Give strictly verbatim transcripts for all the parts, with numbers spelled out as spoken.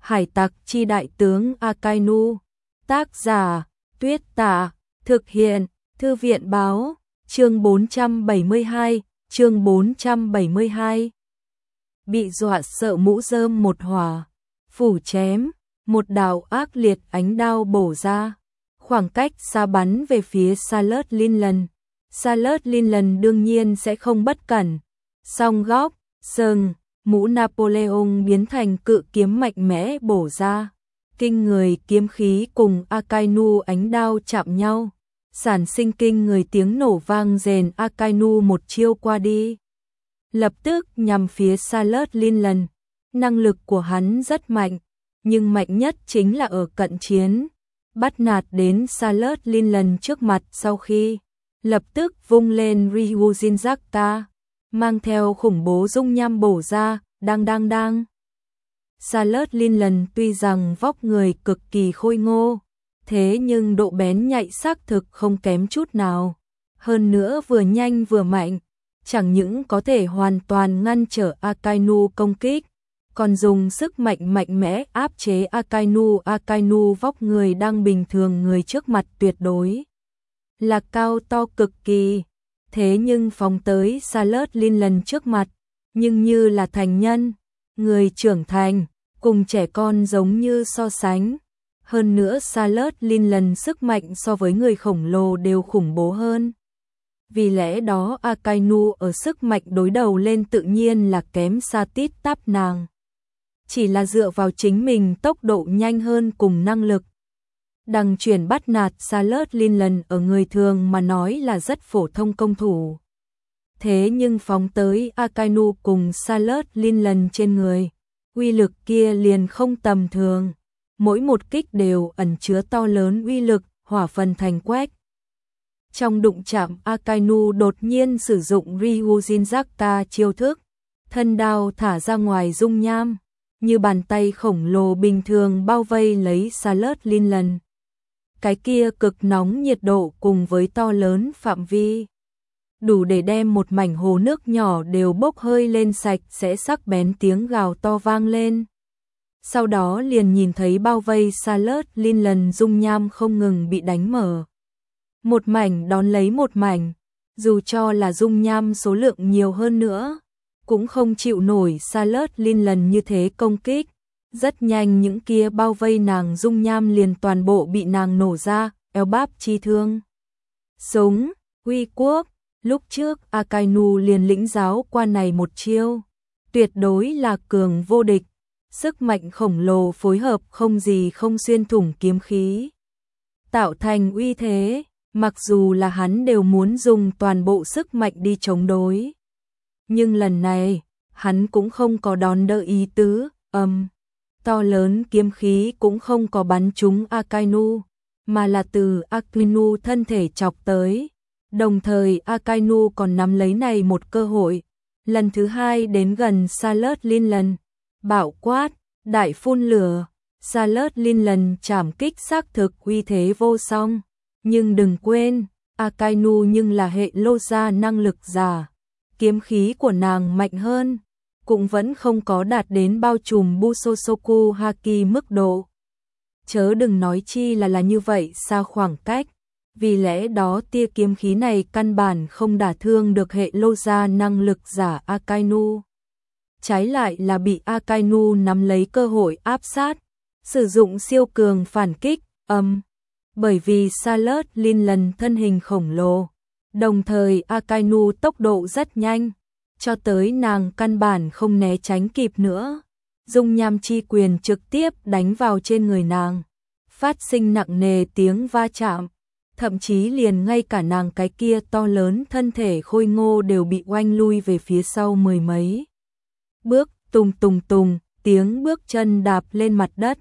Hải tặc chi đại tướng Akainu. Tác giả Tuyết Tả. Thực hiện Thư viện báo. Chương bốn trăm bảy mươi hai. Chương bốn trăm bảy mươi hai. Bị dọa sợ mũ rơm một hỏa. Phủ chém. Một đạo ác liệt ánh đao bổ ra. Khoảng cách xa bắn về phía Charlotte Linland. Charlotte Linland đương nhiên sẽ không bất cẩn. Song góc, sừng, mũ Napoleon biến thành cự kiếm mạnh mẽ bổ ra. Kinh người kiếm khí cùng Akainu ánh đao chạm nhau. Sản sinh kinh người tiếng nổ vang rền. Akainu một chiêu qua đi. Lập tức nhằm phía Charlotte Linland. Năng lực của hắn rất mạnh, nhưng mạnh nhất chính là ở cận chiến. Bắt nạt đến Charlotte Linland trước mặt sau khi lập tức vung lên Ryujin Zakta, mang theo khủng bố dung nham bổ ra, đang đang đang. Charlotte Linland tuy rằng vóc người cực kỳ khôi ngô, thế nhưng độ bén nhạy xác thực không kém chút nào. Hơn nữa vừa nhanh vừa mạnh, chẳng những có thể hoàn toàn ngăn trở Akainu công kích, còn dùng sức mạnh mạnh mẽ áp chế Akainu. Akainu vóc người đang bình thường người trước mặt tuyệt đối là cao to cực kỳ, thế nhưng phóng tới Charlotte Linland trước mặt, nhưng như là thành nhân, người trưởng thành, cùng trẻ con giống như so sánh. Hơn nữa Charlotte Linland sức mạnh so với người khổng lồ đều khủng bố hơn. Vì lẽ đó Akainu ở sức mạnh đối đầu lên tự nhiên là kém xa tít tắp nàng. Chỉ là dựa vào chính mình tốc độ nhanh hơn cùng năng lực. Đằng chuyển bắt nạt Charlotte Linland ở người thường mà nói là rất phổ thông công thủ. Thế nhưng phóng tới Akainu cùng Charlotte Linland trên người, uy lực kia liền không tầm thường. Mỗi một kích đều ẩn chứa to lớn uy lực, hỏa phần thành quách. Trong đụng chạm Akainu đột nhiên sử dụng Ryujin Zakta chiêu thức, thân đao thả ra ngoài dung nham, như bàn tay khổng lồ bình thường bao vây lấy Charlotte Linland. Cái kia cực nóng nhiệt độ cùng với to lớn phạm vi, đủ để đem một mảnh hồ nước nhỏ đều bốc hơi lên sạch sẽ. Sắc bén tiếng gào to vang lên. Sau đó liền nhìn thấy bao vây Charlotte Linland dung nham không ngừng bị đánh mở. Một mảnh đón lấy một mảnh, dù cho là dung nham số lượng nhiều hơn nữa, cũng không chịu nổi Charlotte Linland như thế công kích. Rất nhanh những kia bao vây nàng dung nham liền toàn bộ bị nàng nổ ra, eo bắp chi thương. Súng, uy quốc, lúc trước Akainu liền lĩnh giáo qua này một chiêu. Tuyệt đối là cường vô địch, sức mạnh khổng lồ phối hợp không gì không xuyên thủng kiếm khí. Tạo thành uy thế, mặc dù là hắn đều muốn dùng toàn bộ sức mạnh đi chống đối. Nhưng lần này, hắn cũng không có đón đỡ ý tứ, âm. To lớn kiếm khí cũng không có bắn trúng Akainu, mà là từ Akainu thân thể chọc tới. Đồng thời Akainu còn nắm lấy này một cơ hội, lần thứ hai đến gần Charlotte Linland, bạo quát, đại phun lửa. Charlotte Linland trảm kích xác thực uy thế vô song, nhưng đừng quên, Akainu nhưng là hệ lô gia năng lực giả, kiếm khí của nàng mạnh hơn, cũng vẫn không có đạt đến bao trùm Busosoku Haki mức độ. Chớ đừng nói chi là là như vậy xa khoảng cách, vì lẽ đó tia kiếm khí này căn bản không đả thương được hệ lô gia năng lực giả Akainu. Trái lại là bị Akainu nắm lấy cơ hội áp sát, sử dụng siêu cường phản kích, âm. Bởi vì Charlotte Linland thân hình khổng lồ, đồng thời Akainu tốc độ rất nhanh, cho tới nàng căn bản không né tránh kịp nữa. Dung nham chi quyền trực tiếp đánh vào trên người nàng, phát sinh nặng nề tiếng va chạm, thậm chí liền ngay cả nàng cái kia to lớn thân thể khôi ngô đều bị oanh lui về phía sau mười mấy bước. Tùng tùng tùng, tiếng bước chân đạp lên mặt đất.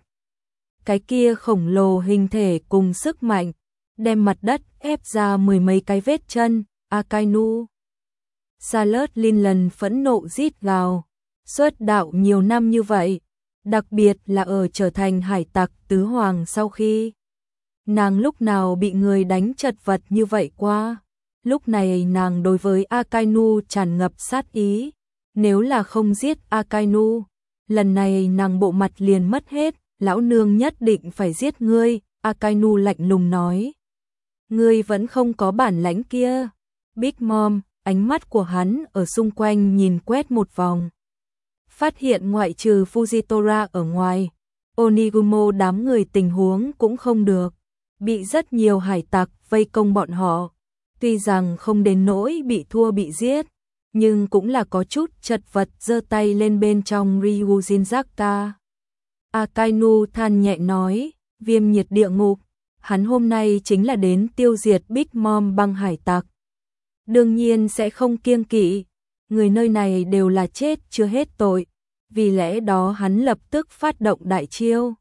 Cái kia khổng lồ hình thể cùng sức mạnh, đem mặt đất ép ra mười mấy cái vết chân. Akainu. Charlotte Linland phẫn nộ rít gào, xuất đạo nhiều năm như vậy, đặc biệt là ở trở thành hải tặc tứ hoàng sau khi. Nàng lúc nào bị người đánh chật vật như vậy qua. Lúc này nàng đối với Akainu tràn ngập sát ý, nếu là không giết Akainu, lần này nàng bộ mặt liền mất hết, lão nương nhất định phải giết ngươi, Akainu lạnh lùng nói. Ngươi vẫn không có bản lãnh kia. Big Mom, ánh mắt của hắn ở xung quanh nhìn quét một vòng. Phát hiện ngoại trừ Fujitora ở ngoài, Onigumo đám người tình huống cũng không được, bị rất nhiều hải tặc vây công bọn họ. Tuy rằng không đến nỗi bị thua bị giết, nhưng cũng là có chút chật vật, giơ tay lên bên trong Ryujinzaka. Akainu than nhẹ nói, viêm nhiệt địa ngục, hắn hôm nay chính là đến tiêu diệt Big Mom băng hải tặc. Đương nhiên sẽ không kiêng kỵ, người nơi này đều là chết chưa hết tội, vì lẽ đó hắn lập tức phát động đại chiêu.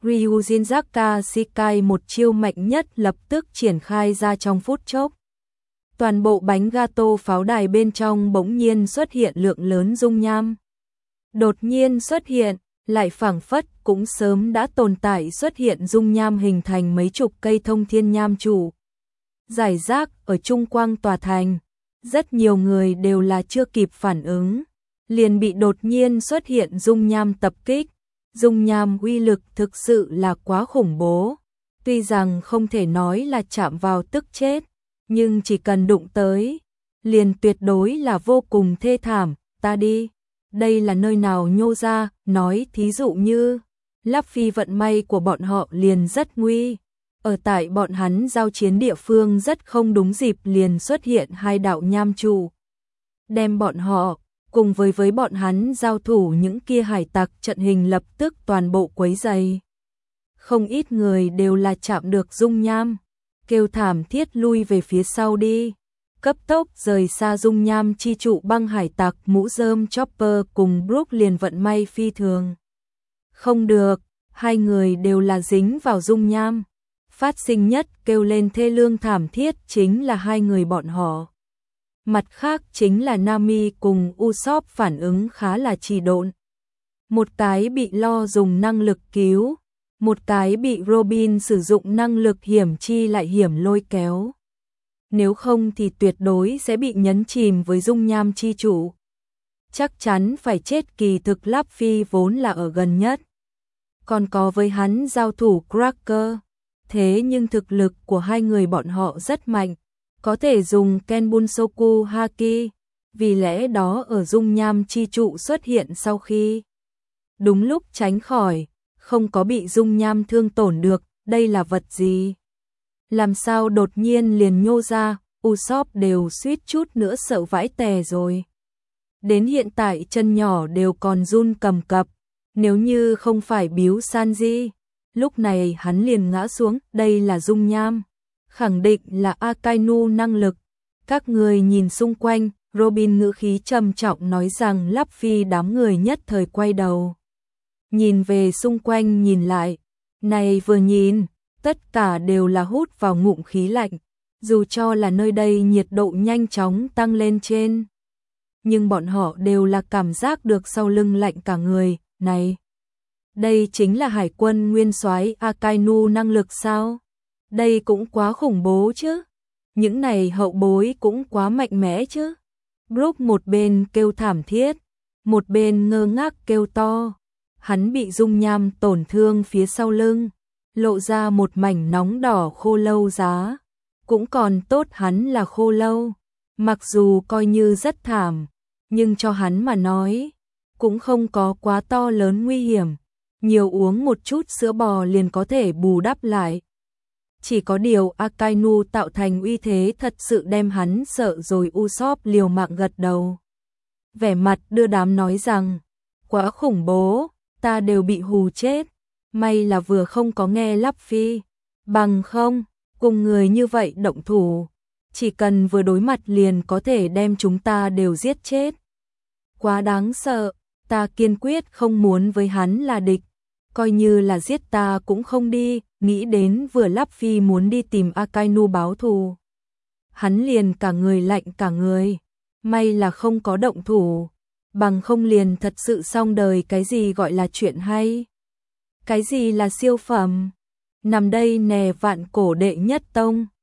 Ryujinzaka Shikai một chiêu mạnh nhất lập tức triển khai ra trong phút chốc. Toàn bộ bánh gato pháo đài bên trong bỗng nhiên xuất hiện lượng lớn dung nham. Đột nhiên xuất hiện, lại phảng phất cũng sớm đã tồn tại xuất hiện dung nham hình thành mấy chục cây thông thiên nham trụ. Giải rác ở trung quang tòa thành, rất nhiều người đều là chưa kịp phản ứng, liền bị đột nhiên xuất hiện dung nham tập kích. Dung nham uy lực thực sự là quá khủng bố, tuy rằng không thể nói là chạm vào tức chết, nhưng chỉ cần đụng tới, liền tuyệt đối là vô cùng thê thảm. Ta đi, đây là nơi nào nhô ra, nói thí dụ như, Luffy vận may của bọn họ liền rất nguy. Ở tại bọn hắn giao chiến địa phương rất không đúng dịp liền xuất hiện hai đạo nham trụ. Đem bọn họ, cùng với với bọn hắn giao thủ những kia hải tặc trận hình lập tức toàn bộ quấy dày. Không ít người đều là chạm được dung nham, kêu thảm thiết lui về phía sau đi. Cấp tốc rời xa dung nham chi trụ băng hải tặc mũ rơm Chopper cùng Brook liền vận may phi thường. Không được, hai người đều là dính vào dung nham. Phát sinh nhất kêu lên thê lương thảm thiết chính là hai người bọn họ. Mặt khác chính là Nami cùng Usopp phản ứng khá là trì độn. Một cái bị lo dùng năng lực cứu, một cái bị Robin sử dụng năng lực hiểm chi lại hiểm lôi kéo. Nếu không thì tuyệt đối sẽ bị nhấn chìm với dung nham chi trụ. Chắc chắn phải chết, kỳ thực Luffy vốn là ở gần nhất. Còn có với hắn giao thủ Cracker. Thế nhưng thực lực của hai người bọn họ rất mạnh, có thể dùng Kenbunsoku Haki, vì lẽ đó ở dung nham chi trụ xuất hiện sau khi đúng lúc tránh khỏi, không có bị dung nham thương tổn được. Đây là vật gì? Làm sao đột nhiên liền nhô ra? Usopp đều suýt chút nữa sợ vãi tè rồi. Đến hiện tại chân nhỏ đều còn run cầm cập, nếu như không phải biếu Sanji, lúc này hắn liền ngã xuống. Đây là dung nham, khẳng định là Akainu năng lực. Các người nhìn xung quanh, Robin ngữ khí trầm trọng nói rằng. Luffy đám người nhất thời quay đầu, nhìn về xung quanh nhìn lại, này vừa nhìn, tất cả đều là hút vào ngụm khí lạnh, dù cho là nơi đây nhiệt độ nhanh chóng tăng lên trên. Nhưng bọn họ đều là cảm giác được sau lưng lạnh cả người. Này, đây chính là hải quân nguyên soái Akainu năng lực sao? Đây cũng quá khủng bố chứ. Những này hậu bối cũng quá mạnh mẽ chứ. Brook một bên kêu thảm thiết, một bên ngơ ngác kêu to. Hắn bị dung nham tổn thương phía sau lưng, lộ ra một mảnh nóng đỏ khô lâu giá. Cũng còn tốt hắn là khô lâu, mặc dù coi như rất thảm, nhưng cho hắn mà nói, cũng không có quá to lớn nguy hiểm. Nhiều uống một chút sữa bò liền có thể bù đắp lại. Chỉ có điều Akainu tạo thành uy thế thật sự đem hắn sợ rồi. Usopp liều mạng gật đầu, vẻ mặt đưa đám nói rằng, quá khủng bố, ta đều bị hù chết. May là vừa không có nghe Luffy, bằng không, cùng người như vậy động thủ, chỉ cần vừa đối mặt liền có thể đem chúng ta đều giết chết. Quá đáng sợ, ta kiên quyết không muốn với hắn là địch, coi như là giết ta cũng không đi. Nghĩ đến vừa Luffy muốn đi tìm Akainu báo thù, hắn liền cả người lạnh cả người. May là không có động thủ, bằng không liền thật sự xong đời. Cái gì gọi là chuyện hay? Cái gì là siêu phẩm? Nằm đây nè vạn cổ đệ nhất tông.